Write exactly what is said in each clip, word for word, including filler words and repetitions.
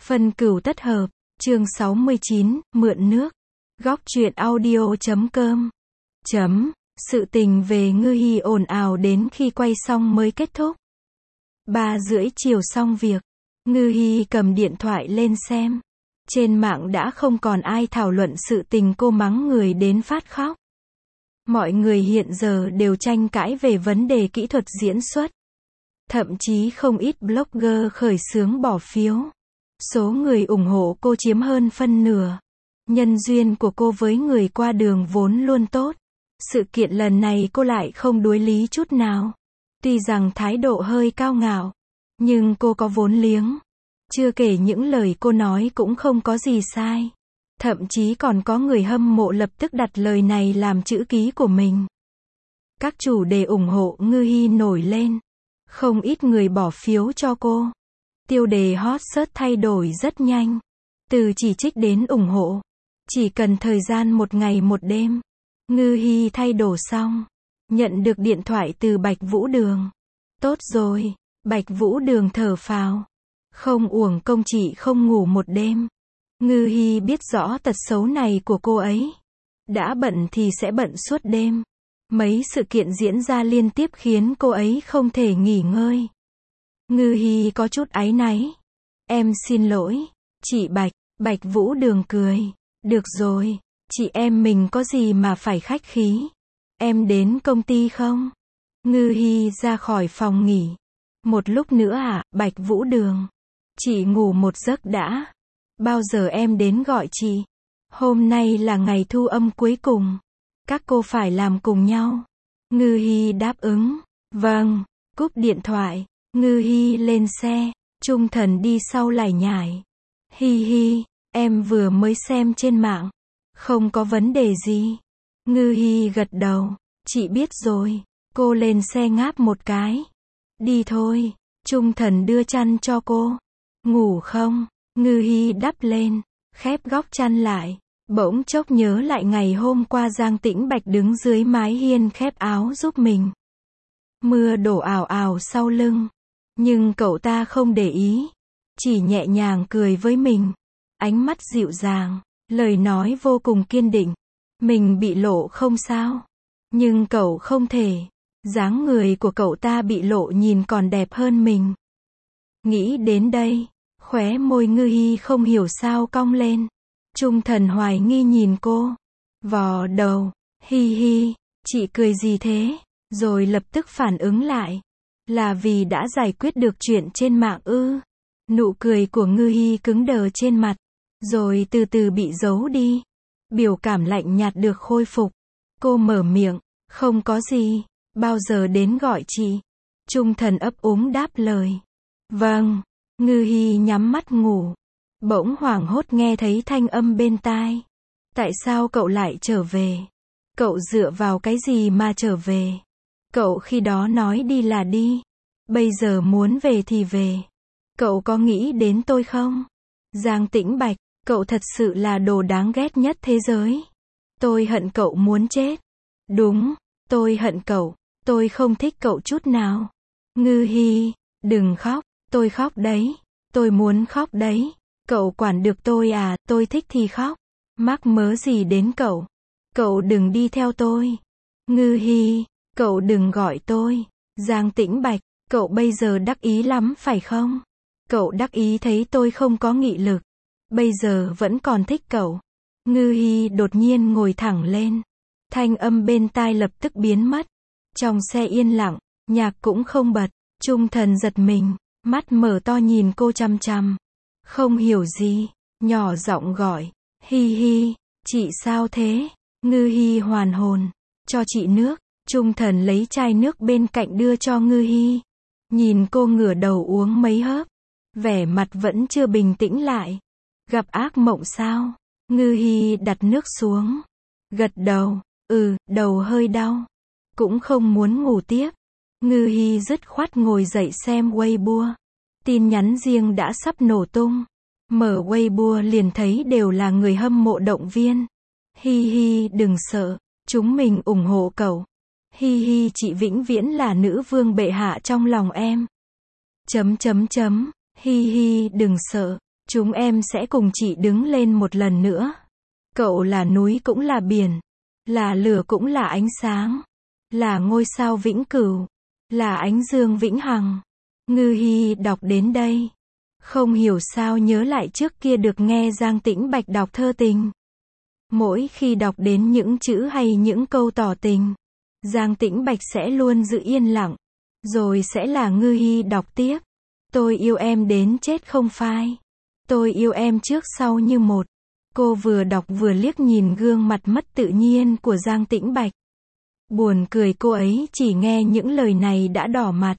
Phân cửu tất hợp, chương sáu mươi chín, mượn nước. Góc truyện audio chấm com. Chấm, sự tình về Ngư Hi ồn ào đến khi quay xong mới kết thúc. Ba rưỡi chiều xong việc, Ngư Hi cầm điện thoại lên xem. Trên mạng đã không còn ai thảo luận sự tình cô mắng người đến phát khóc. Mọi người hiện giờ đều tranh cãi về vấn đề kỹ thuật diễn xuất. Thậm chí không ít blogger khởi xướng bỏ phiếu. Số người ủng hộ cô chiếm hơn phân nửa. Nhân duyên của cô với người qua đường vốn luôn tốt. Sự kiện lần này cô lại không đuối lý chút nào. Tuy rằng thái độ hơi cao ngạo, nhưng cô có vốn liếng. Chưa kể những lời cô nói cũng không có gì sai. Thậm chí còn có người hâm mộ lập tức đặt lời này làm chữ ký của mình. Các chủ đề ủng hộ Ngư Hi nổi lên. Không ít người bỏ phiếu cho cô. Tiêu đề hot search thay đổi rất nhanh. Từ chỉ trích đến ủng hộ. Chỉ cần thời gian một ngày một đêm. Ngư Hi thay đổi xong. Nhận được điện thoại từ Bạch Vũ Đường. Tốt rồi. Bạch Vũ Đường thở phào. Không uổng công chị không ngủ một đêm. Ngư Hi biết rõ tật xấu này của cô ấy. Đã bận thì sẽ bận suốt đêm. Mấy sự kiện diễn ra liên tiếp khiến cô ấy không thể nghỉ ngơi. Ngư Hi có chút áy náy. Em xin lỗi, chị Bạch. Bạch Vũ Đường cười. Được rồi, chị em mình có gì mà phải khách khí. Em đến công ty không? Ngư Hi ra khỏi phòng nghỉ. Một lúc nữa à, Bạch Vũ Đường. Chị ngủ một giấc đã. Bao giờ em đến gọi chị? Hôm nay là ngày thu âm cuối cùng. Các cô phải làm cùng nhau. Ngư Hi đáp ứng. Vâng. Cúp điện thoại. Ngư Hi lên xe. Trung Thần đi sau lải nhải. Hi hi, em vừa mới xem trên mạng. Không có vấn đề gì. Ngư Hi gật đầu. Chị biết rồi. Cô lên xe ngáp một cái. Đi thôi. Trung Thần đưa chăn cho cô. Ngủ không? Ngư Hi đắp lên. Khép góc chăn lại. Bỗng chốc nhớ lại ngày hôm qua Giang Tĩnh Bạch đứng dưới mái hiên khép áo giúp mình. Mưa đổ ào ào sau lưng. Nhưng cậu ta không để ý. Chỉ nhẹ nhàng cười với mình. Ánh mắt dịu dàng. Lời nói vô cùng kiên định. Mình bị lộ không sao. Nhưng cậu không thể. Dáng người của cậu ta bị lộ nhìn còn đẹp hơn mình. Nghĩ đến đây. Khóe môi Ngư Hi không hiểu sao cong lên. Trung Thần hoài nghi nhìn cô. Vò đầu. Hi hi. Chị cười gì thế? Rồi lập tức phản ứng lại. Là vì đã giải quyết được chuyện trên mạng ư? Nụ cười của Ngư Hi cứng đờ trên mặt. Rồi từ từ bị giấu đi. Biểu cảm lạnh nhạt được khôi phục. Cô mở miệng. Không có gì. Bao giờ đến gọi chị? Trung Thần ấp úng đáp lời. Vâng. Ngư Hi nhắm mắt ngủ. Bỗng hoảng hốt nghe thấy thanh âm bên tai. Tại sao cậu lại trở về? Cậu dựa vào cái gì mà trở về? Cậu khi đó nói đi là đi. Bây giờ muốn về thì về. Cậu có nghĩ đến tôi không? Giang Tĩnh Bạch, cậu thật sự là đồ đáng ghét nhất thế giới. Tôi hận cậu muốn chết. Đúng, tôi hận cậu. Tôi không thích cậu chút nào. Ngư Hi, đừng khóc. Tôi khóc đấy. Tôi muốn khóc đấy. Cậu quản được tôi à, tôi thích thì khóc. Mắc mớ gì đến cậu. Cậu đừng đi theo tôi. Ngư Hi, cậu đừng gọi tôi. Giang Tĩnh Bạch, cậu bây giờ đắc ý lắm phải không? Cậu đắc ý thấy tôi không có nghị lực. Bây giờ vẫn còn thích cậu. Ngư Hi đột nhiên ngồi thẳng lên. Thanh âm bên tai lập tức biến mất. Trong xe yên lặng, nhạc cũng không bật. Trung Thần giật mình, mắt mở to nhìn cô chăm chăm. Không hiểu gì, nhỏ giọng gọi. Hi hi, chị sao thế? Ngư Hi hoàn hồn. Cho chị nước. Trung Thần lấy chai nước bên cạnh đưa cho Ngư Hi. Nhìn cô ngửa đầu uống mấy hớp. Vẻ mặt vẫn chưa bình tĩnh lại. Gặp ác mộng sao? Ngư Hi đặt nước xuống. Gật đầu. Ừ, đầu hơi đau. Cũng không muốn ngủ tiếp. Ngư Hi dứt khoát ngồi dậy xem Weibo. Tin nhắn riêng đã sắp nổ tung. Mở Weibo liền thấy đều là người hâm mộ động viên. Hi hi đừng sợ. Chúng mình ủng hộ cậu. Hi hi chị vĩnh viễn là nữ vương bệ hạ trong lòng em. Chấm chấm chấm. Hi hi đừng sợ. Chúng em sẽ cùng chị đứng lên một lần nữa. Cậu là núi cũng là biển, là lửa cũng là ánh sáng, là ngôi sao vĩnh cửu, là ánh dương vĩnh hằng. Ngư Hi đọc đến đây, không hiểu sao nhớ lại trước kia được nghe Giang Tĩnh Bạch đọc thơ tình. Mỗi khi đọc đến những chữ hay những câu tỏ tình, Giang Tĩnh Bạch sẽ luôn giữ yên lặng, rồi sẽ là Ngư Hi đọc tiếp. Tôi yêu em đến chết không phai. Tôi yêu em trước sau như một. Cô vừa đọc vừa liếc nhìn gương mặt mất tự nhiên của Giang Tĩnh Bạch. Buồn cười cô ấy chỉ nghe những lời này đã đỏ mặt.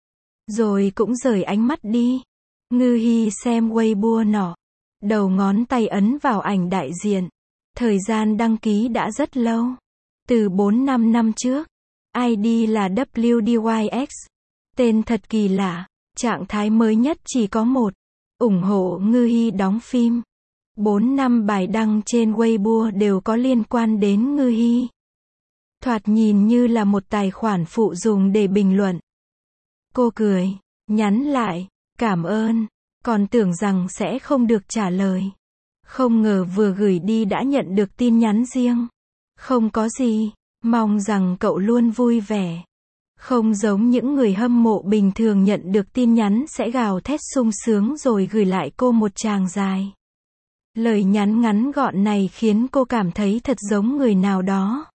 Rồi cũng rời ánh mắt đi. Ngư Hi xem Weibo nọ. Đầu ngón tay ấn vào ảnh đại diện. Thời gian đăng ký đã rất lâu. Từ bốn năm năm trước. i đê là W D Y X. Tên thật kỳ lạ. Trạng thái mới nhất chỉ có một. ủng hộ Ngư Hi đóng phim. bốn năm bài đăng trên Weibo đều có liên quan đến Ngư Hi. Thoạt nhìn như là một tài khoản phụ dùng để bình luận. Cô cười, nhắn lại, cảm ơn, còn tưởng rằng sẽ không được trả lời. Không ngờ vừa gửi đi đã nhận được tin nhắn riêng. Không có gì, mong rằng cậu luôn vui vẻ. Không giống những người hâm mộ bình thường nhận được tin nhắn sẽ gào thét sung sướng rồi gửi lại cô một tràng dài. Lời nhắn ngắn gọn này khiến cô cảm thấy thật giống người nào đó.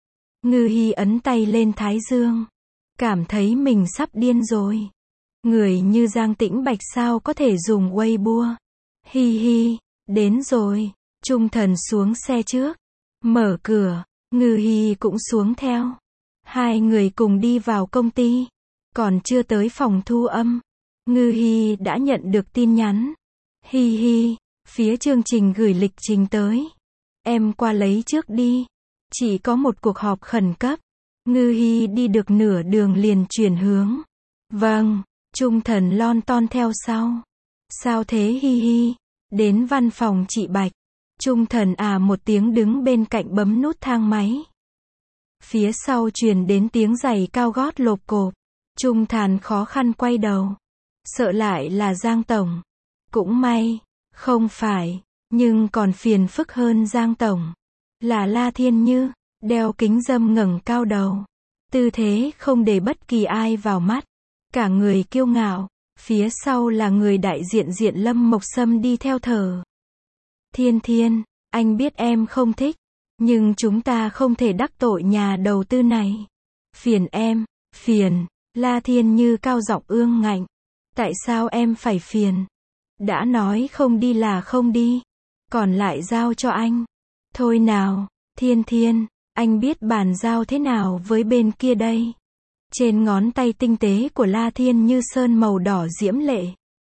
Ngư Hi ấn tay lên thái dương. Cảm thấy mình sắp điên rồi. Người như Giang Tĩnh Bạch sao có thể dùng Weibo. Hi hi, đến rồi. Trung Thần xuống xe trước. Mở cửa, Ngư Hi cũng xuống theo. Hai người cùng đi vào công ty. Còn chưa tới phòng thu âm, Ngư Hi đã nhận được tin nhắn. Hi hi, phía chương trình gửi lịch trình tới. Em qua lấy trước đi. Chỉ có một cuộc họp khẩn cấp. Ngư Hi đi được nửa đường liền chuyển hướng. Vâng, Trung Thần lon ton theo sau. Sao thế Hi hi? Đến văn phòng chị Bạch. Trung Thần à một tiếng đứng bên cạnh bấm nút thang máy. Phía sau truyền đến tiếng giày cao gót lộp cộp. Trung Thần khó khăn quay đầu. Sợ lại là Giang Tổng. Cũng may, không phải, nhưng còn phiền phức hơn Giang Tổng. Là La Thiên Như, đeo kính râm ngẩng cao đầu. Tư thế không để bất kỳ ai vào mắt. Cả người kiêu ngạo. Phía sau là người đại diện diện Lâm Mộc Sâm đi theo thở. Thiên Thiên, anh biết em không thích. Nhưng chúng ta không thể đắc tội nhà đầu tư này. Phiền em, phiền. La Thiên Như cao giọng ương ngạnh. Tại sao em phải phiền? Đã nói không đi là không đi. Còn lại giao cho anh. Thôi nào, Thiên Thiên, anh biết bàn giao thế nào với bên kia đây. Trên ngón tay tinh tế của La Thiên Như sơn màu đỏ diễm lệ.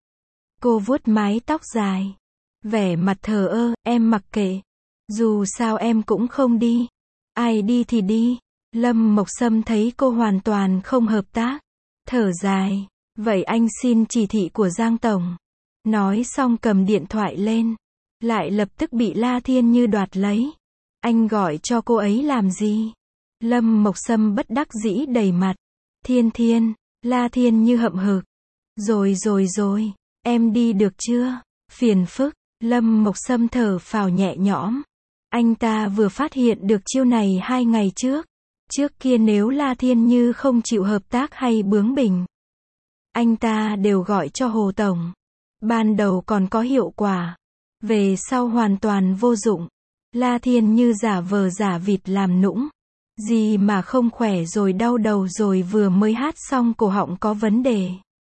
Cô vuốt mái tóc dài. Vẻ mặt thờ ơ, em mặc kệ. Dù sao em cũng không đi. Ai đi thì đi. Lâm Mộc Sâm thấy cô hoàn toàn không hợp tác. Thở dài. Vậy anh xin chỉ thị của Giang Tổng. Nói xong cầm điện thoại lên. Lại lập tức bị La Thiên Như đoạt lấy. Anh gọi cho cô ấy làm gì? Lâm Mộc Sâm bất đắc dĩ đầy mặt. Thiên Thiên, La Thiên Như hậm hực. Rồi rồi rồi, em đi được chưa? Phiền phức. Lâm Mộc Sâm thở phào nhẹ nhõm. Anh ta vừa phát hiện được chiêu này hai ngày trước. Trước kia nếu La Thiên Như không chịu hợp tác hay bướng bỉnh, anh ta đều gọi cho Hồ Tổng. Ban đầu còn có hiệu quả. Về sau hoàn toàn vô dụng. La Thiên Như giả vờ giả vịt làm nũng. Gì mà không khỏe rồi đau đầu rồi vừa mới hát xong cổ họng có vấn đề.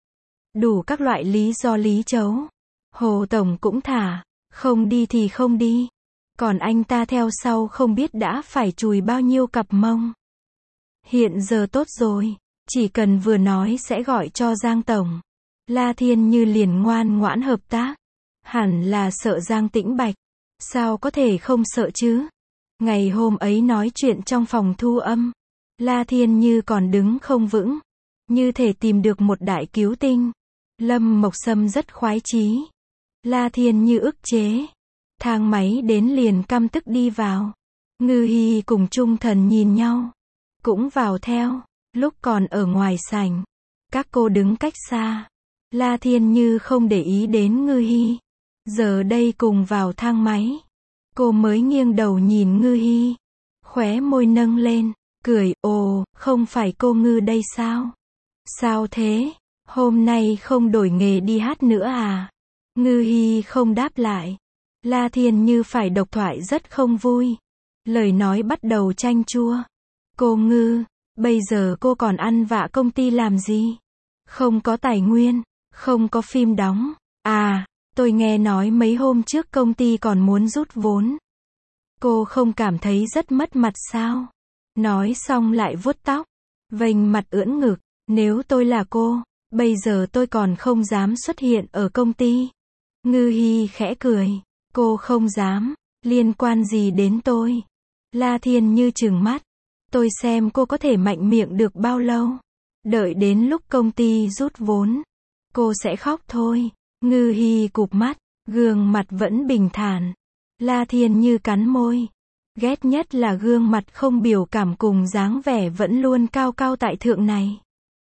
Đủ các loại lý do lý chấu. Hồ Tổng cũng thả. Không đi thì không đi. Còn anh ta theo sau không biết đã phải chùi bao nhiêu cặp mông. Hiện giờ tốt rồi. Chỉ cần vừa nói sẽ gọi cho Giang Tổng. La Thiên Như liền ngoan ngoãn hợp tác. Hẳn là sợ Giang Tĩnh Bạch. Sao có thể không sợ chứ? Ngày hôm ấy nói chuyện trong phòng thu âm. La Thiên Như còn đứng không vững. Như thể tìm được một đại cứu tinh. Lâm Mộc Sâm rất khoái chí. La Thiên Như ức chế. Thang máy đến liền căm tức đi vào. Ngư Hi cùng Trung Thần nhìn nhau. Cũng vào theo. Lúc còn ở ngoài sảnh. Các cô đứng cách xa. La Thiên Như không để ý đến Ngư Hi. Giờ đây cùng vào thang máy. Cô mới nghiêng đầu nhìn Ngư Hi. Khóe môi nâng lên, cười, ồ, không phải cô Ngư đây sao? Sao thế? Hôm nay không đổi nghề đi hát nữa à? Ngư Hi không đáp lại. La Thiên Như phải độc thoại rất không vui. Lời nói bắt đầu chanh chua. Cô Ngư, bây giờ cô còn ăn vạ công ty làm gì? Không có tài nguyên, không có phim đóng. À, tôi nghe nói mấy hôm trước công ty còn muốn rút vốn. Cô không cảm thấy rất mất mặt sao? Nói xong lại vuốt tóc, vênh mặt ưỡn ngực. Nếu tôi là cô, bây giờ tôi còn không dám xuất hiện ở công ty. Ngư Hi khẽ cười. Cô không dám, liên quan gì đến tôi? La Thiên Như trừng mắt. Tôi xem cô có thể mạnh miệng được bao lâu. Đợi đến lúc công ty rút vốn, cô sẽ khóc thôi. Ngư Hi cụp mắt, gương mặt vẫn bình thản. La Thiên Như cắn môi. Ghét nhất là gương mặt không biểu cảm cùng dáng vẻ vẫn luôn cao cao tại thượng này.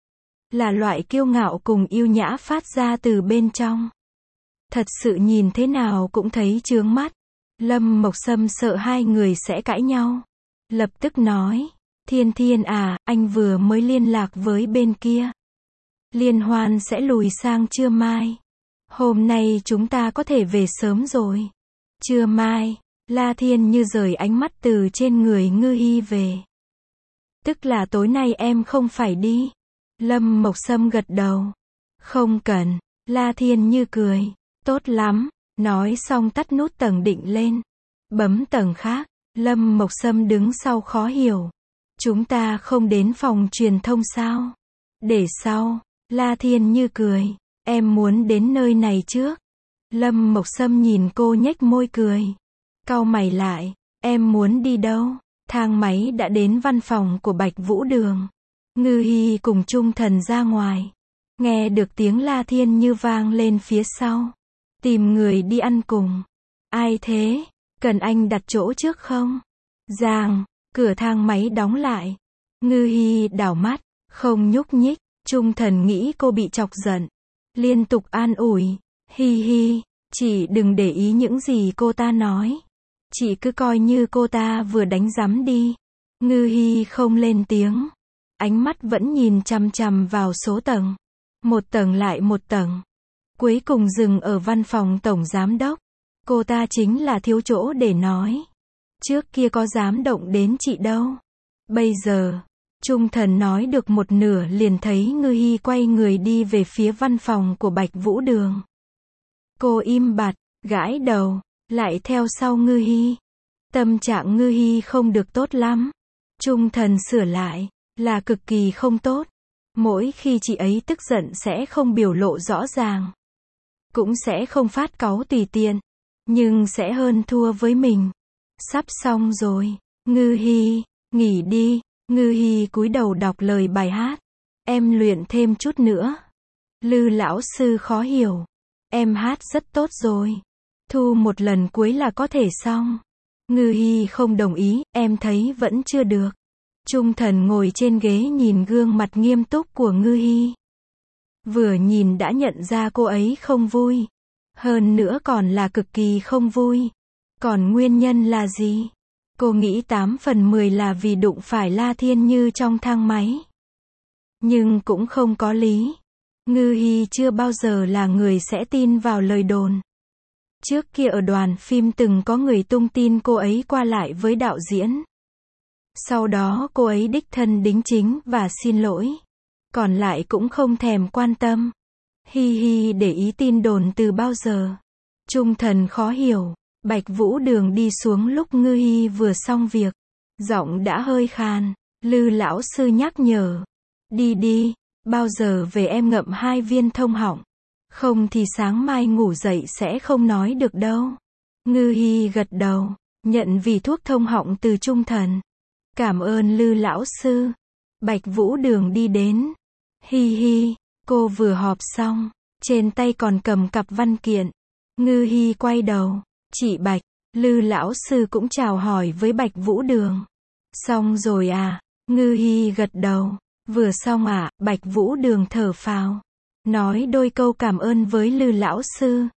Là loại kiêu ngạo cùng yêu nhã phát ra từ bên trong. Thật sự nhìn thế nào cũng thấy chướng mắt. Lâm Mộc Sâm sợ hai người sẽ cãi nhau. Lập tức nói, Thiên Thiên à, anh vừa mới liên lạc với bên kia. Liên hoan sẽ lùi sang trưa mai. Hôm nay chúng ta có thể về sớm rồi. Trưa mai, La Thiên Như rời ánh mắt từ trên người Ngư Hi về. Tức là tối nay em không phải đi. Lâm Mộc Sâm gật đầu. Không cần. La Thiên Như cười. Tốt lắm. Nói xong tắt nút tầng định lên. Bấm tầng khác. Lâm Mộc Sâm đứng sau khó hiểu. Chúng ta không đến phòng truyền thông sao? Để sau. La Thiên Như cười. Em muốn đến nơi này trước. Lâm Mộc Sâm nhìn cô nhếch môi cười. Cau mày lại. Em muốn đi đâu? Thang máy đã đến văn phòng của Bạch Vũ Đường. Ngư Hi cùng Trung Thần ra ngoài. Nghe được tiếng La Thiên Như vang lên phía sau. Tìm người đi ăn cùng. Ai thế? Cần anh đặt chỗ trước không? Giang, cửa thang máy đóng lại. Ngư Hi đảo mắt, không nhúc nhích. Trung Thần nghĩ cô bị chọc giận. Liên tục an ủi. Hi hi, chị đừng để ý những gì cô ta nói. Chị cứ coi như cô ta vừa đánh rắm đi. Ngư Hi không lên tiếng. Ánh mắt vẫn nhìn chằm chằm vào số tầng. Một tầng lại một tầng. Cuối cùng dừng ở văn phòng tổng giám đốc. Cô ta chính là thiếu chỗ để nói. Trước kia có dám động đến chị đâu. Bây giờ, Trung Thần nói được một nửa liền thấy Ngư Hi quay người đi về phía văn phòng của Bạch Vũ Đường. Cô im bặt, gãi đầu, lại theo sau Ngư Hi. Tâm trạng Ngư Hi không được tốt lắm. Trung Thần sửa lại, là cực kỳ không tốt. Mỗi khi chị ấy tức giận sẽ không biểu lộ rõ ràng. Cũng sẽ không phát cáu tùy tiện. Nhưng sẽ hơn thua với mình. Sắp xong rồi. Ngư Hi, nghỉ đi. Ngư Hi cúi đầu đọc lời bài hát. Em luyện thêm chút nữa. Lư lão sư khó hiểu. Em hát rất tốt rồi. Thu một lần cuối là có thể xong. Ngư Hi không đồng ý, em thấy vẫn chưa được. Trung Thần ngồi trên ghế nhìn gương mặt nghiêm túc của Ngư Hi. Vừa nhìn đã nhận ra cô ấy không vui. Hơn nữa còn là cực kỳ không vui. Còn nguyên nhân là gì? Cô nghĩ tám phần mười là vì đụng phải La Thiên Như trong thang máy. Nhưng cũng không có lý. Ngư Hi chưa bao giờ là người sẽ tin vào lời đồn. Trước kia ở đoàn phim từng có người tung tin cô ấy qua lại với đạo diễn. Sau đó cô ấy đích thân đính chính và xin lỗi. Còn lại cũng không thèm quan tâm. Hi hi để ý tin đồn từ bao giờ. Trung Thần khó hiểu. Bạch Vũ Đường đi xuống lúc Ngư Hi vừa xong việc. Giọng đã hơi khàn. Lư lão sư nhắc nhở. Đi đi, bao giờ về em ngậm hai viên thông họng. Không thì sáng mai ngủ dậy sẽ không nói được đâu. Ngư Hi gật đầu, nhận vì thuốc thông họng từ Trung Thần. Cảm ơn Lư lão sư. Bạch Vũ Đường đi đến. Hi hi, cô vừa họp xong, trên tay còn cầm cặp văn kiện. Ngư Hi quay đầu. Chị Bạch, Lư lão sư cũng chào hỏi với Bạch Vũ Đường. Xong rồi à? Ngư Hi gật đầu. Vừa xong à? Bạch Vũ Đường thở phào. Nói đôi câu cảm ơn với Lư lão sư.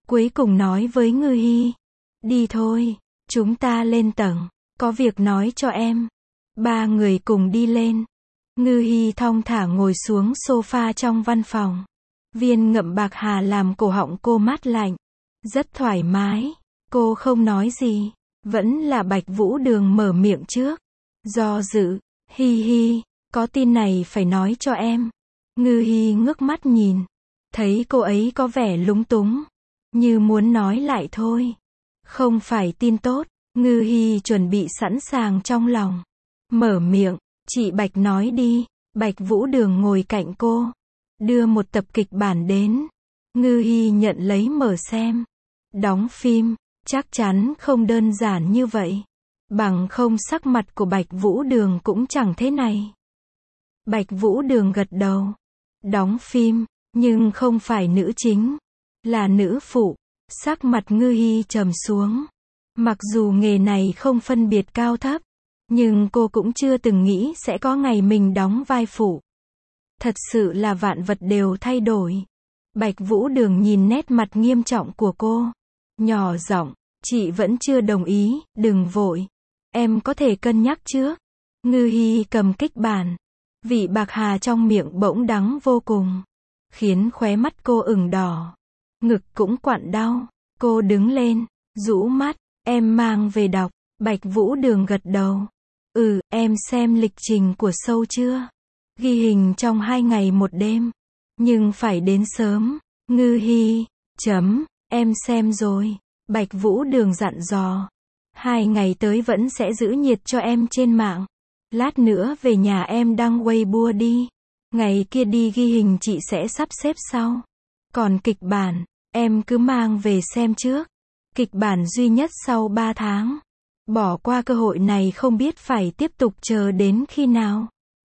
Cuối cùng nói với Ngư Hi, đi thôi, chúng ta lên tầng, có việc nói cho em. Ba người cùng đi lên. Ngư Hi thong thả ngồi xuống sofa trong văn phòng. Viên ngậm bạc hà làm cổ họng cô mát lạnh. Rất thoải mái. Cô không nói gì. Vẫn là Bạch Vũ Đường mở miệng trước. Do dự. Hi hi, có tin này phải nói cho em. Ngư Hi ngước mắt nhìn. Thấy cô ấy có vẻ lúng túng. Như muốn nói lại thôi. Không phải tin tốt. Ngư Hi chuẩn bị sẵn sàng trong lòng. Mở miệng. Chị Bạch nói đi. Bạch Vũ Đường ngồi cạnh cô. Đưa một tập kịch bản đến. Ngư Hi nhận lấy mở xem. Đóng phim. Chắc chắn không đơn giản như vậy. Bằng không sắc mặt của Bạch Vũ Đường cũng chẳng thế này. Bạch Vũ Đường gật đầu. Đóng phim. Nhưng không phải nữ chính. Là nữ phụ. Sắc mặt Ngư Hi trầm xuống. Mặc dù nghề này không phân biệt cao thấp. Nhưng cô cũng chưa từng nghĩ sẽ có ngày mình đóng vai phụ. Thật sự là vạn vật đều thay đổi. Bạch Vũ Đường nhìn nét mặt nghiêm trọng của cô. Nhỏ giọng, chị vẫn chưa đồng ý, đừng vội. Em có thể cân nhắc trước. Ngư Hi cầm kịch bản. Vị bạc hà trong miệng bỗng đắng vô cùng. Khiến khóe mắt cô ửng đỏ. Ngực cũng quặn đau. Cô đứng lên, rũ mắt. Em mang về đọc. Bạch Vũ Đường gật đầu. Ừ, em xem lịch trình của show chưa? Ghi hình trong hai ngày một đêm. Nhưng phải đến sớm. Ngư Hi, chấm, em xem rồi. Bạch Vũ Đường dặn dò. Hai ngày tới vẫn sẽ giữ nhiệt cho em trên mạng. Lát nữa về nhà em đăng Weibo đi. Ngày kia đi ghi hình chị sẽ sắp xếp sau. Còn kịch bản, em cứ mang về xem trước. Kịch bản duy nhất sau ba tháng. Bỏ qua cơ hội này không biết phải tiếp tục chờ đến khi nào.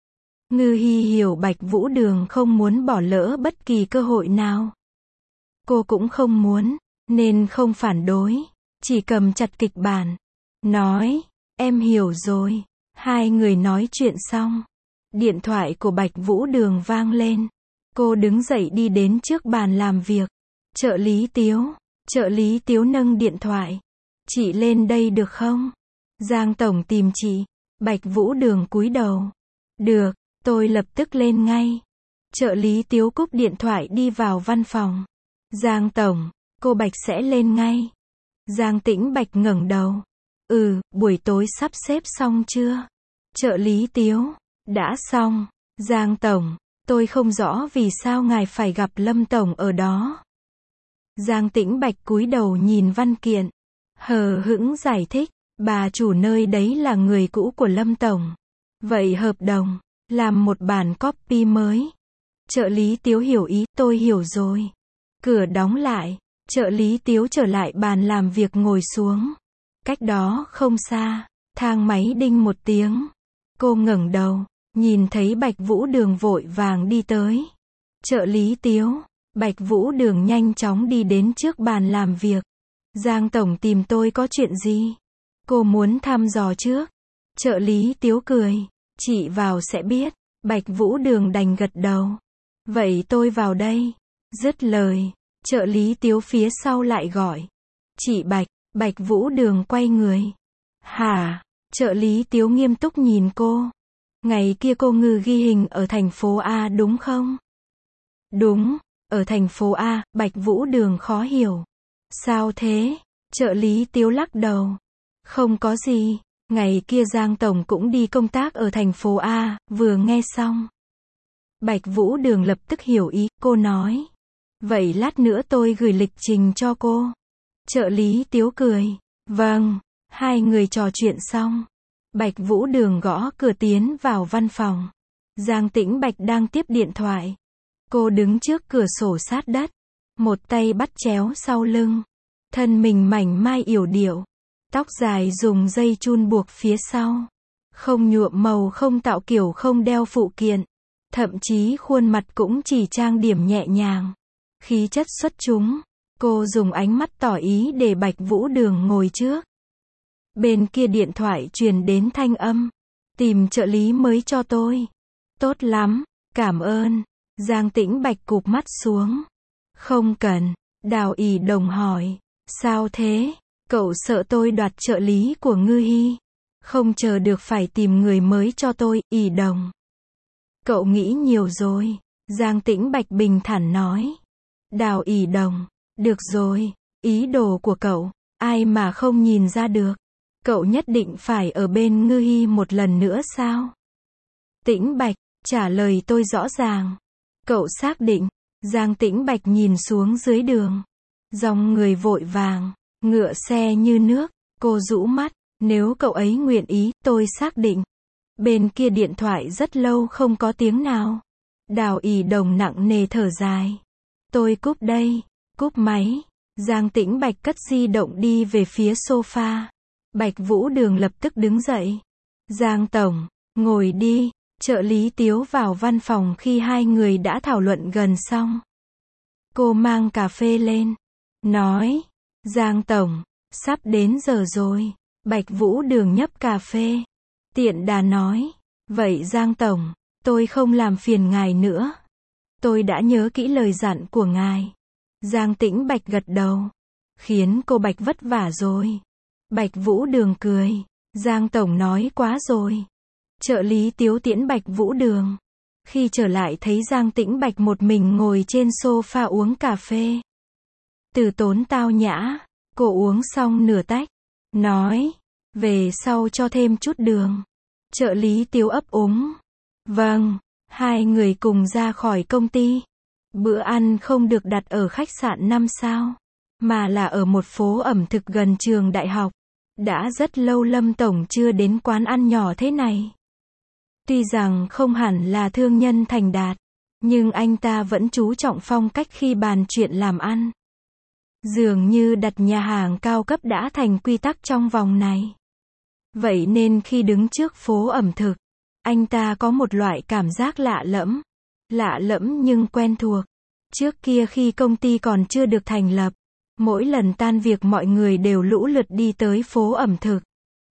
Ngư Hi hiểu Bạch Vũ Đường không muốn bỏ lỡ bất kỳ cơ hội nào. Cô cũng không muốn, nên không phản đối. Chỉ cầm chặt kịch bản. Nói, em hiểu rồi. Hai người nói chuyện xong. Điện thoại của Bạch Vũ Đường vang lên. Cô đứng dậy đi đến trước bàn làm việc. Trợ lý Tiếu. Trợ lý Tiếu nâng điện thoại. Chị lên đây được không? Giang tổng tìm chị. Bạch Vũ Đường cúi đầu. Được, tôi lập tức lên ngay. Trợ lý Tiếu cúp điện thoại đi vào văn phòng. Giang tổng, cô Bạch sẽ lên ngay. Giang Tĩnh Bạch ngẩng đầu. Ừ, buổi tối sắp xếp xong chưa? Trợ lý Tiếu. Đã xong. Giang tổng, tôi không rõ vì sao ngài phải gặp Lâm tổng ở đó. Giang Tĩnh Bạch cúi đầu nhìn văn kiện. Hờ hững giải thích. Bà chủ nơi đấy là người cũ của Lâm tổng. Vậy hợp đồng, làm một bản copy mới. Trợ lý Tiếu hiểu ý, tôi hiểu rồi. Cửa đóng lại, trợ lý Tiếu trở lại bàn làm việc ngồi xuống. Cách đó không xa, thang máy đinh một tiếng. Cô ngẩng đầu, nhìn thấy Bạch Vũ Đường vội vàng đi tới. Trợ lý Tiếu, Bạch Vũ Đường nhanh chóng đi đến trước bàn làm việc. Giang tổng tìm tôi có chuyện gì? Cô muốn thăm dò trước. Trợ lý Tiếu cười. Chị vào sẽ biết. Bạch Vũ Đường đành gật đầu. Vậy tôi vào đây. Dứt lời. Trợ lý Tiếu phía sau lại gọi. Chị Bạch. Bạch Vũ Đường quay người. Hả? Trợ lý Tiếu nghiêm túc nhìn cô. Ngày kia cô Ngư ghi hình ở thành phố A đúng không? Đúng. Ở thành phố A. Bạch Vũ Đường khó hiểu. Sao thế? Trợ lý Tiếu lắc đầu. Không có gì, ngày kia Giang tổng cũng đi công tác ở thành phố A, vừa nghe xong. Bạch Vũ Đường lập tức hiểu ý, cô nói. Vậy lát nữa tôi gửi lịch trình cho cô. Trợ lý Tiếu cười. Vâng, hai người trò chuyện xong. Bạch Vũ Đường gõ cửa tiến vào văn phòng. Giang Tĩnh Bạch đang tiếp điện thoại. Cô đứng trước cửa sổ sát đất. Một tay bắt chéo sau lưng. Thân mình mảnh mai yểu điệu. Tóc dài dùng dây chun buộc phía sau. Không nhuộm màu, không tạo kiểu, không đeo phụ kiện. Thậm chí khuôn mặt cũng chỉ trang điểm nhẹ nhàng. Khí chất xuất chúng. Cô dùng ánh mắt tỏ ý để Bạch Vũ Đường ngồi trước. Bên kia điện thoại truyền đến thanh âm. Tìm trợ lý mới cho tôi. Tốt lắm, cảm ơn. Giang Tĩnh Bạch cụp mắt xuống. Không cần. Đào ỷ đồng hỏi. Sao thế? Cậu sợ tôi đoạt trợ lý của Ngư Hy? Không chờ được phải tìm người mới cho tôi, ỷ đồng. Cậu nghĩ nhiều rồi. Giang Tĩnh Bạch bình thản nói. Đào ỷ đồng. Được rồi, ý đồ của cậu, ai mà không nhìn ra được. Cậu nhất định phải ở bên Ngư Hy một lần nữa sao? Tĩnh Bạch, trả lời tôi rõ ràng. Cậu xác định. Giang Tĩnh Bạch nhìn xuống dưới đường. Dòng người vội vàng, ngựa xe như nước, cô rũ mắt. Nếu cậu ấy nguyện ý, tôi xác định. Bên kia điện thoại rất lâu không có tiếng nào. Đào ỷ đồng nặng nề thở dài. Tôi cúp đây. Cúp máy. Giang Tĩnh Bạch cất di động đi về phía sofa. Bạch Vũ Đường lập tức đứng dậy. Giang tổng, ngồi đi. Trợ lý Tiếu vào văn phòng khi hai người đã thảo luận gần xong. Cô mang cà phê lên. Nói. Giang tổng, sắp đến giờ rồi. Bạch Vũ Đường nhấp cà phê. Tiện đà nói. Vậy Giang tổng, tôi không làm phiền ngài nữa. Tôi đã nhớ kỹ lời dặn của ngài. Giang Tĩnh Bạch gật đầu. Khiến cô Bạch vất vả rồi. Bạch Vũ Đường cười. Giang tổng nói quá rồi. Trợ lý Tiếu tiễn Bạch Vũ Đường. Khi trở lại thấy Giang Tĩnh Bạch một mình ngồi trên sofa uống cà phê. Từ tốn tao nhã. Cô uống xong nửa tách. Nói. Về sau cho thêm chút đường. Trợ lý Tiếu ấp úng. Vâng. Hai người cùng ra khỏi công ty. Bữa ăn không được đặt ở khách sạn năm sao, mà là ở một phố ẩm thực gần trường đại học. Đã rất lâu Lâm tổng chưa đến quán ăn nhỏ thế này. Tuy rằng không hẳn là thương nhân thành đạt, nhưng anh ta vẫn chú trọng phong cách khi bàn chuyện làm ăn. Dường như đặt nhà hàng cao cấp đã thành quy tắc trong vòng này. Vậy nên khi đứng trước phố ẩm thực, anh ta có một loại cảm giác lạ lẫm. Lạ lẫm nhưng quen thuộc. Trước kia khi công ty còn chưa được thành lập, mỗi lần tan việc mọi người đều lũ lượt đi tới phố ẩm thực.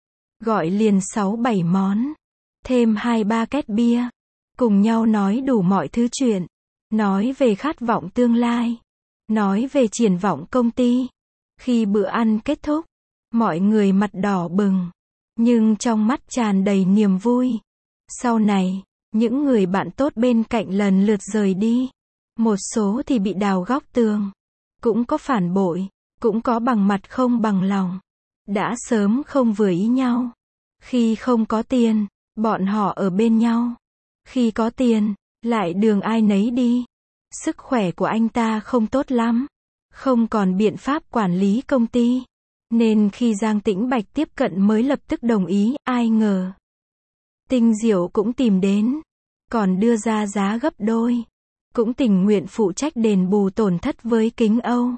Gọi liền sáu bảy món, thêm hai ba két bia, cùng nhau nói đủ mọi thứ chuyện, nói về khát vọng tương lai, nói về triển vọng công ty. Khi bữa ăn kết thúc, mọi người mặt đỏ bừng, nhưng trong mắt tràn đầy niềm vui. Sau này, những người bạn tốt bên cạnh lần lượt rời đi. Một số thì bị đào góc tường. Cũng có phản bội. Cũng có bằng mặt không bằng lòng. Đã sớm không vừa ý nhau. Khi không có tiền, bọn họ ở bên nhau. Khi có tiền, lại đường ai nấy đi. Sức khỏe của anh ta không tốt lắm. Không còn biện pháp quản lý công ty. Nên khi Giang Tĩnh Bạch tiếp cận mới lập tức đồng ý, ai ngờ. Tinh Diệu cũng tìm đến. Còn đưa ra giá gấp đôi. Cũng tình nguyện phụ trách đền bù tổn thất với Kính Âu.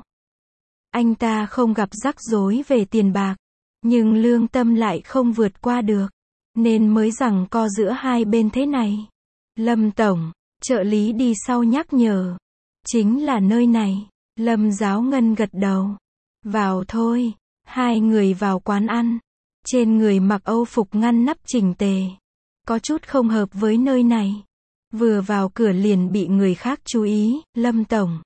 Anh ta không gặp rắc rối về tiền bạc. Nhưng lương tâm lại không vượt qua được. Nên mới giằng co giữa hai bên thế này. Lâm tổng, trợ lý đi sau nhắc nhở. Chính là nơi này. Lâm Giáo Ngân gật đầu. Vào thôi. Hai người vào quán ăn. Trên người mặc âu phục ngăn nắp chỉnh tề. Có chút không hợp với nơi này. Vừa vào cửa liền bị người khác chú ý. Lâm tổng.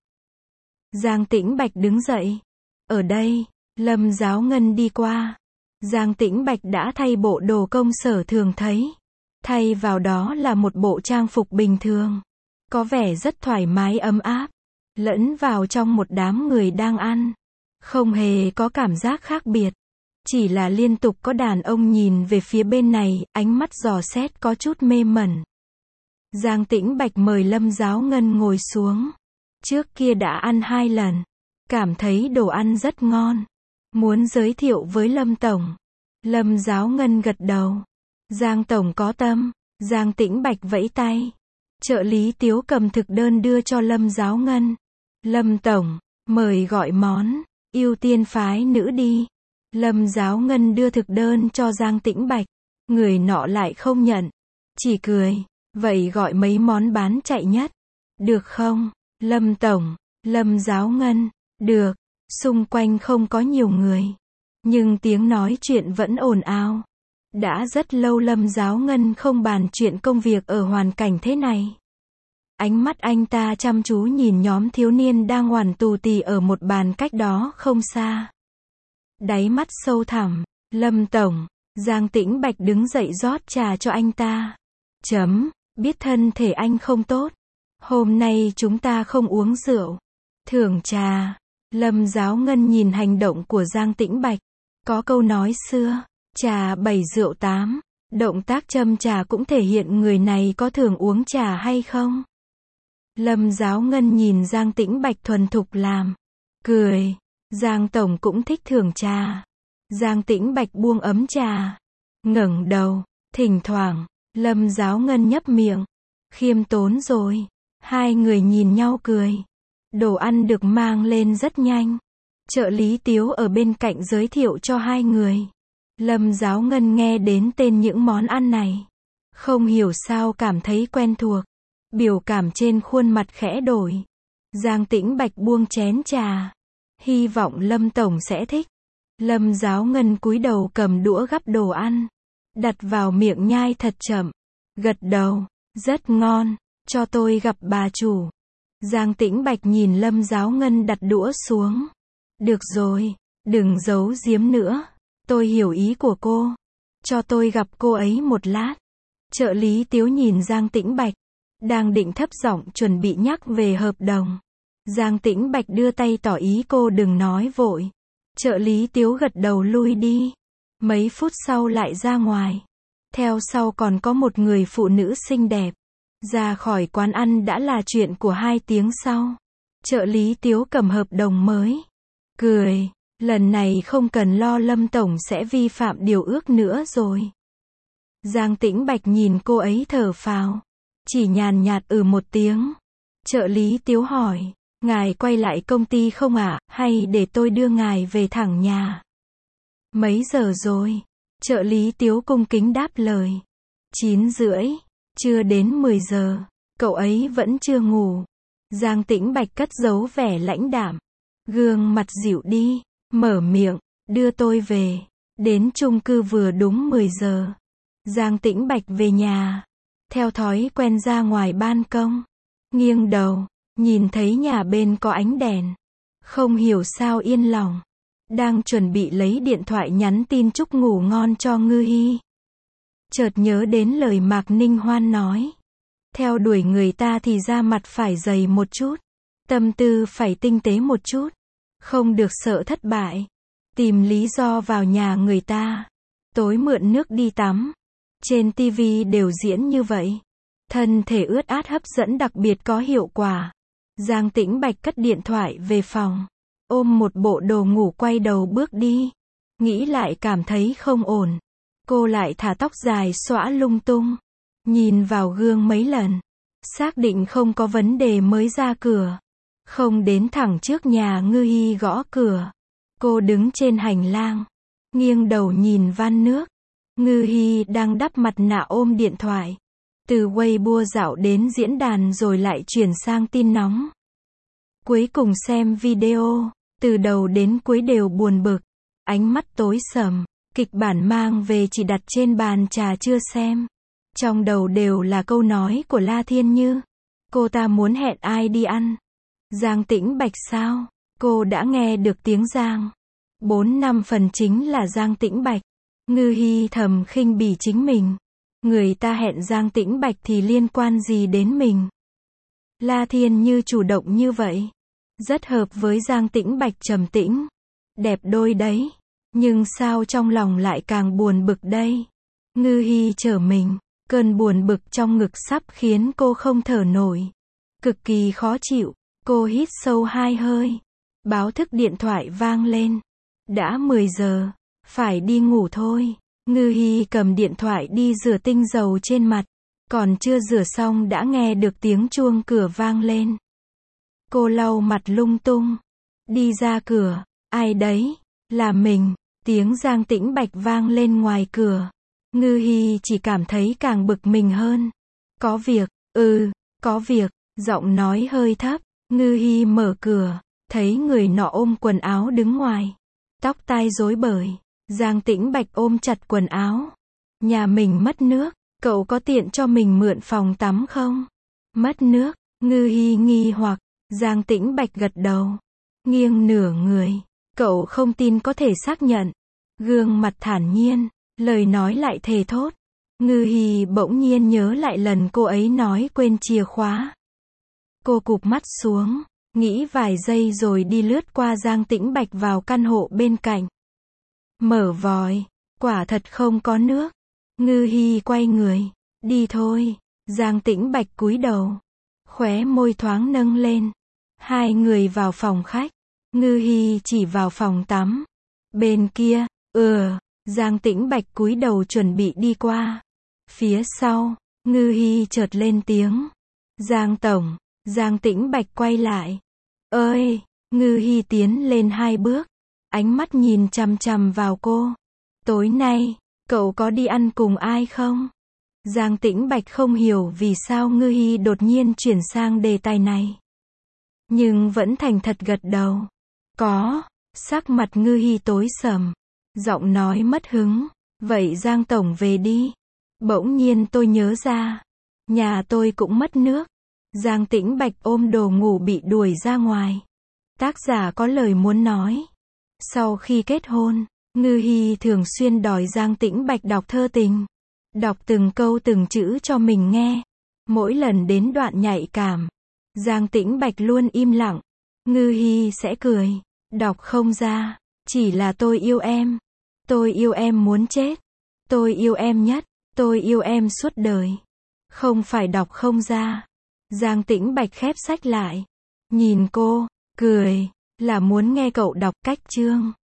Giang Tĩnh Bạch đứng dậy. Ở đây. Lâm Giáo Ngân đi qua. Giang Tĩnh Bạch đã thay bộ đồ công sở thường thấy. Thay vào đó là một bộ trang phục bình thường. Có vẻ rất thoải mái ấm áp. Lẫn vào trong một đám người đang ăn. Không hề có cảm giác khác biệt. Chỉ là liên tục có đàn ông nhìn về phía bên này, ánh mắt dò xét có chút mê mẩn. Giang Tĩnh Bạch mời Lâm Giáo Ngân ngồi xuống. Trước kia đã ăn hai lần. Cảm thấy đồ ăn rất ngon. Muốn giới thiệu với Lâm tổng. Lâm Giáo Ngân gật đầu. Giang tổng có tâm. Giang Tĩnh Bạch vẫy tay. Trợ lý Tiếu cầm thực đơn đưa cho Lâm Giáo Ngân. Lâm tổng, mời gọi món. Ưu tiên phái nữ đi. Lâm Giáo Ngân đưa thực đơn cho Giang Tĩnh Bạch. Người nọ lại không nhận. Chỉ cười. Vậy gọi mấy món bán chạy nhất. Được không? Lâm tổng. Lâm Giáo Ngân. Được. Xung quanh không có nhiều người. Nhưng tiếng nói chuyện vẫn ồn ào. Đã rất lâu Lâm Giáo Ngân không bàn chuyện công việc ở hoàn cảnh thế này. Ánh mắt anh ta chăm chú nhìn nhóm thiếu niên đang oằn tù tì ở một bàn cách đó không xa. Đáy mắt sâu thẳm, Lâm tổng, Giang Tĩnh Bạch đứng dậy rót trà cho anh ta. Chấm, biết thân thể anh không tốt. Hôm nay chúng ta không uống rượu. Thưởng trà. Lâm Giáo Ngân nhìn hành động của Giang Tĩnh Bạch. Có câu nói xưa, trà bảy rượu tám. Động tác châm trà cũng thể hiện người này có thường uống trà hay không. Lâm Giáo Ngân nhìn Giang Tĩnh Bạch thuần thục làm. Cười. Giang tổng cũng thích thưởng trà. Giang Tĩnh Bạch buông ấm trà. Ngẩng đầu. Thỉnh thoảng, Lâm Giáo Ngân nhấp miệng. Khiêm tốn rồi. Hai người nhìn nhau cười. Đồ ăn được mang lên rất nhanh. Trợ lý Tiếu ở bên cạnh giới thiệu cho hai người. Lâm Giáo Ngân nghe đến tên những món ăn này. Không hiểu sao cảm thấy quen thuộc. Biểu cảm trên khuôn mặt khẽ đổi. Giang Tĩnh Bạch buông chén trà. Hy vọng Lâm tổng sẽ thích. Lâm Giáo Ngân cúi đầu cầm đũa gắp đồ ăn. Đặt vào miệng nhai thật chậm. Gật đầu. Rất ngon. Cho tôi gặp bà chủ. Giang Tĩnh Bạch nhìn Lâm Giáo Ngân đặt đũa xuống. Được rồi. Đừng giấu giếm nữa. Tôi hiểu ý của cô. Cho tôi gặp cô ấy một lát. Trợ lý Tiếu nhìn Giang Tĩnh Bạch. Đang định thấp giọng chuẩn bị nhắc về hợp đồng. Giang Tĩnh Bạch đưa tay tỏ ý cô đừng nói vội. Trợ lý Tiếu gật đầu lui đi. Mấy phút sau lại ra ngoài. Theo sau còn có một người phụ nữ xinh đẹp. Ra khỏi quán ăn đã là chuyện của hai tiếng sau. Trợ lý Tiếu cầm hợp đồng mới. Cười. Lần này không cần lo Lâm tổng sẽ vi phạm điều ước nữa rồi. Giang Tĩnh Bạch nhìn cô ấy thở phào. Chỉ nhàn nhạt ừ một tiếng. Trợ lý Tiếu hỏi. Ngài quay lại công ty không ạ, à? Hay để tôi đưa ngài về thẳng nhà? Mấy giờ rồi? Trợ lý Tiếu cung kính đáp lời. Chín rưỡi. Chưa đến mười giờ. Cậu ấy vẫn chưa ngủ. Giang Tĩnh Bạch cất giấu vẻ lãnh đạm. Gương mặt dịu đi. Mở miệng. Đưa tôi về. Đến chung cư vừa đúng mười giờ. Giang Tĩnh Bạch về nhà. Theo thói quen ra ngoài ban công. Nghiêng đầu. Nhìn thấy nhà bên có ánh đèn. Không hiểu sao yên lòng. Đang chuẩn bị lấy điện thoại nhắn tin chúc ngủ ngon cho Ngư Hy. Chợt nhớ đến lời Mạc Ninh Hoan nói. Theo đuổi người ta thì da mặt phải dày một chút. Tâm tư phải tinh tế một chút. Không được sợ thất bại. Tìm lý do vào nhà người ta. Tối mượn nước đi tắm. Trên tivi đều diễn như vậy. Thân thể ướt át hấp dẫn đặc biệt có hiệu quả. Giang Tĩnh Bạch cất điện thoại về phòng. Ôm một bộ đồ ngủ quay đầu bước đi. Nghĩ lại cảm thấy không ổn. Cô lại thả tóc dài xõa lung tung. Nhìn vào gương mấy lần. Xác định không có vấn đề mới ra cửa. Không đến thẳng trước nhà Ngư Hy gõ cửa. Cô đứng trên hành lang. Nghiêng đầu nhìn van nước. Ngư Hy đang đắp mặt nạ ôm điện thoại. Từ Weibo dạo đến diễn đàn rồi lại chuyển sang tin nóng. Cuối cùng xem video. Từ đầu đến cuối đều buồn bực. Ánh mắt tối sầm. Kịch bản mang về chỉ đặt trên bàn trà chưa xem. Trong đầu đều là câu nói của La Thiên Như. Cô ta muốn hẹn ai đi ăn? Giang Tĩnh Bạch sao? Cô đã nghe được tiếng Giang. Bốn năm phần chính là Giang Tĩnh Bạch. Ngư Hy thầm khinh bỉ chính mình. Người ta hẹn Giang Tĩnh Bạch thì liên quan gì đến mình? La Thiên Như chủ động như vậy. Rất hợp với Giang Tĩnh Bạch trầm tĩnh. Đẹp đôi đấy. Nhưng sao trong lòng lại càng buồn bực đây? Ngư Hy trở mình. Cơn buồn bực trong ngực sắp khiến cô không thở nổi. Cực kỳ khó chịu. Cô hít sâu hai hơi. Báo thức điện thoại vang lên. Đã mười giờ. Phải đi ngủ thôi. Ngư Hy cầm điện thoại đi rửa tinh dầu trên mặt. Còn chưa rửa xong đã nghe được tiếng chuông cửa vang lên. Cô lau mặt lung tung. Đi ra cửa. Ai đấy? Là mình. Tiếng Giang Tĩnh Bạch vang lên ngoài cửa. Ngư Hy chỉ cảm thấy càng bực mình hơn. Có việc. Ừ, có việc. Giọng nói hơi thấp. Ngư Hy mở cửa. Thấy người nọ ôm quần áo đứng ngoài. Tóc tai rối bời. Giang Tĩnh Bạch ôm chặt quần áo. Nhà mình mất nước. Cậu có tiện cho mình mượn phòng tắm không? Mất nước. Ngư Hi nghi hoặc, Giang Tĩnh Bạch gật đầu. Nghiêng nửa người. Cậu không tin có thể xác nhận. Gương mặt thản nhiên, lời nói lại thề thốt. Ngư Hi bỗng nhiên nhớ lại lần cô ấy nói quên chìa khóa. Cô cụp mắt xuống, nghĩ vài giây rồi đi lướt qua Giang Tĩnh Bạch vào căn hộ bên cạnh. Mở vòi, quả thật không có nước. Ngư Hi quay người, đi thôi. Giang Tĩnh Bạch cúi đầu, khóe môi thoáng nâng lên. Hai người vào phòng khách. Ngư Hi chỉ vào phòng tắm. Bên kia, ừ, Giang Tĩnh Bạch cúi đầu chuẩn bị đi qua. Phía sau, Ngư Hi chợt lên tiếng. Giang tổng. Giang Tĩnh Bạch quay lại. Ơi, Ngư Hi tiến lên hai bước, ánh mắt nhìn chằm chằm vào cô. Tối nay, cậu có đi ăn cùng ai không? Giang Tĩnh Bạch không hiểu vì sao Ngư Hi đột nhiên chuyển sang đề tài này. Nhưng vẫn thành thật gật đầu. Có, sắc mặt Ngư Hi tối sầm, giọng nói mất hứng. Vậy Giang tổng về đi. Bỗng nhiên tôi nhớ ra, nhà tôi cũng mất nước. Giang Tĩnh Bạch ôm đồ ngủ bị đuổi ra ngoài. Tác giả có lời muốn nói. Sau khi kết hôn, Ngư Hi thường xuyên đòi Giang Tĩnh Bạch đọc thơ tình. Đọc từng câu từng chữ cho mình nghe. Mỗi lần đến đoạn nhạy cảm, Giang Tĩnh Bạch luôn im lặng. Ngư Hi sẽ cười. Đọc không ra. Chỉ là tôi yêu em. Tôi yêu em muốn chết. Tôi yêu em nhất. Tôi yêu em suốt đời. Không phải đọc không ra. Giang Tĩnh Bạch khép sách lại. Nhìn cô, cười. Là muốn nghe cậu đọc cách chương.